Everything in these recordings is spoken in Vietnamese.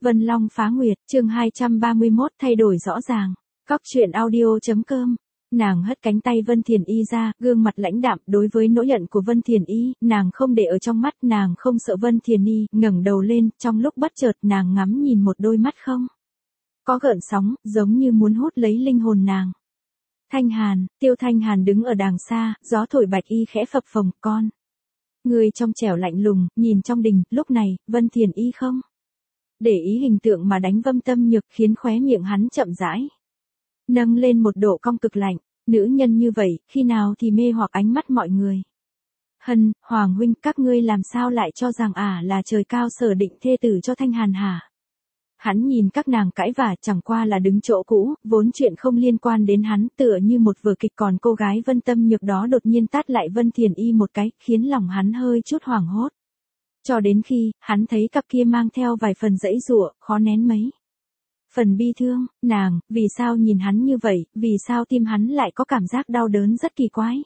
Vân Long phá nguyệt, chương 231 thay đổi rõ ràng. Cóc truyện audio.com. Nàng hất cánh tay Vân Thiền Y ra, gương mặt lãnh đạm. Đối với nỗi giận của Vân Thiền Y, nàng không để ở trong mắt, nàng không sợ Vân Thiền Y. Ngẩng đầu lên, trong lúc bất chợt nàng ngắm nhìn một đôi mắt không có gợn sóng, giống như muốn hút lấy linh hồn nàng. Thanh Hàn, Tiêu Thanh Hàn đứng ở đàng xa, gió thổi bạch y khẽ phập phồng, con người trong trẻo lạnh lùng, nhìn trong đình. Lúc này, Vân Thiền Y không để ý hình tượng mà đánh Vân Tâm Nhược, khiến khóe miệng hắn chậm rãi nâng lên một độ cong cực lạnh. Nữ nhân như vậy, khi nào thì mê hoặc ánh mắt mọi người. Hoàng huynh, các ngươi làm sao lại cho rằng là trời cao sở định thê tử cho Thanh Hàn hả? Hắn nhìn các nàng cãi vả, chẳng qua là đứng chỗ cũ, vốn chuyện không liên quan đến hắn, tựa như một vở kịch. Còn cô gái Vân Tâm Nhược đó đột nhiên tát lại Vân Thiền Y một cái, khiến lòng hắn hơi chút hoảng hốt. Cho đến khi, hắn thấy cặp kia mang theo vài phần giãy giụa, khó nén mấy phần bi thương. Nàng, vì sao nhìn hắn như vậy, vì sao tim hắn lại có cảm giác đau đớn rất kỳ quái.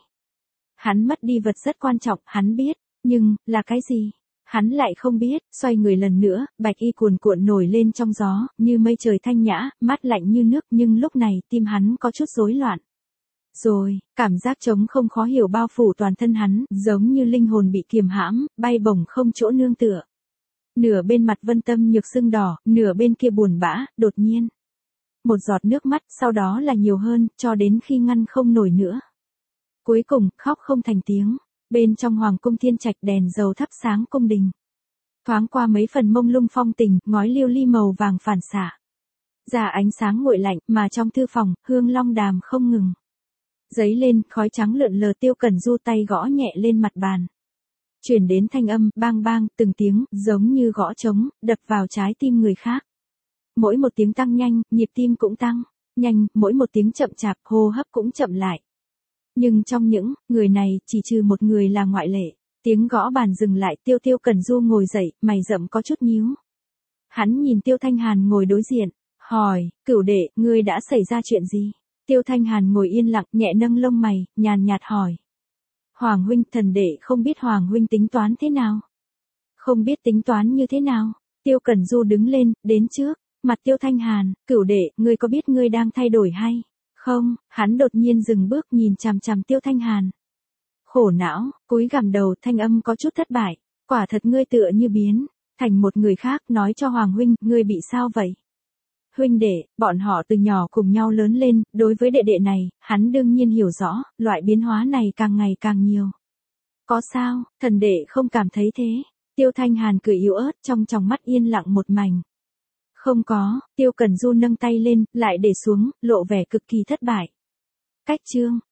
Hắn mất đi vật rất quan trọng, hắn biết, nhưng, là cái gì? Hắn lại không biết. Xoay người lần nữa, bạch y cuồn cuộn nổi lên trong gió, như mây trời thanh nhã, mát lạnh như nước. Nhưng lúc này, tim hắn có chút rối loạn. Rồi, cảm giác trống không khó hiểu bao phủ toàn thân hắn, giống như linh hồn bị kiềm hãm, bay bổng không chỗ nương tựa. Nửa bên mặt Vân Tâm Nhược sưng đỏ, nửa bên kia buồn bã. Đột nhiên, một giọt nước mắt, sau đó là nhiều hơn, cho đến khi ngăn không nổi nữa. Cuối cùng, khóc không thành tiếng. Bên trong hoàng cung thiên trạch, đèn dầu thắp sáng cung đình. Thoáng qua mấy phần mông lung phong tình, ngói liêu ly màu vàng phản xạ ra ánh sáng nguội lạnh, mà trong thư phòng, hương long đàm không ngừng dấy lên, khói trắng lượn lờ. Tiêu Cẩn Du tay gõ nhẹ lên mặt bàn. Truyền đến thanh âm, bang bang, từng tiếng, giống như gõ trống, đập vào trái tim người khác. Mỗi một tiếng tăng nhanh, nhịp tim cũng tăng nhanh, mỗi một tiếng chậm chạp, hô hấp cũng chậm lại. Nhưng trong những người này, chỉ trừ một người là ngoại lệ. Tiếng gõ bàn dừng lại, Tiêu Cẩn Du ngồi dậy, mày rậm có chút nhíu. Hắn nhìn Tiêu Thanh Hàn ngồi đối diện, hỏi, Cửu đệ, ngươi đã xảy ra chuyện gì? Tiêu Thanh Hàn ngồi yên lặng, nhẹ nâng lông mày, nhàn nhạt hỏi. Hoàng huynh, thần đệ không biết Hoàng huynh tính toán thế nào. Không biết tính toán như thế nào? Tiêu Cẩn Du đứng lên, đến trước mặt Tiêu Thanh Hàn, Cửu đệ, ngươi có biết ngươi đang thay đổi hay không? Hắn đột nhiên dừng bước, nhìn chằm chằm Tiêu Thanh Hàn. Khổ não, cúi gằm đầu, thanh âm có chút thất bại. Quả thật ngươi tựa như biến thành một người khác. Nói cho Hoàng huynh, ngươi bị sao vậy? Huynh đệ, bọn họ từ nhỏ cùng nhau lớn lên, đối với đệ đệ này, hắn đương nhiên hiểu rõ, loại biến hóa này càng ngày càng nhiều. Có sao, thần đệ không cảm thấy thế? Tiêu Thanh Hàn cười yếu ớt, trong tròng mắt yên lặng một mảnh. Không có. Tiêu Cẩn Du nâng tay lên, lại để xuống, lộ vẻ cực kỳ thất bại. Cách chương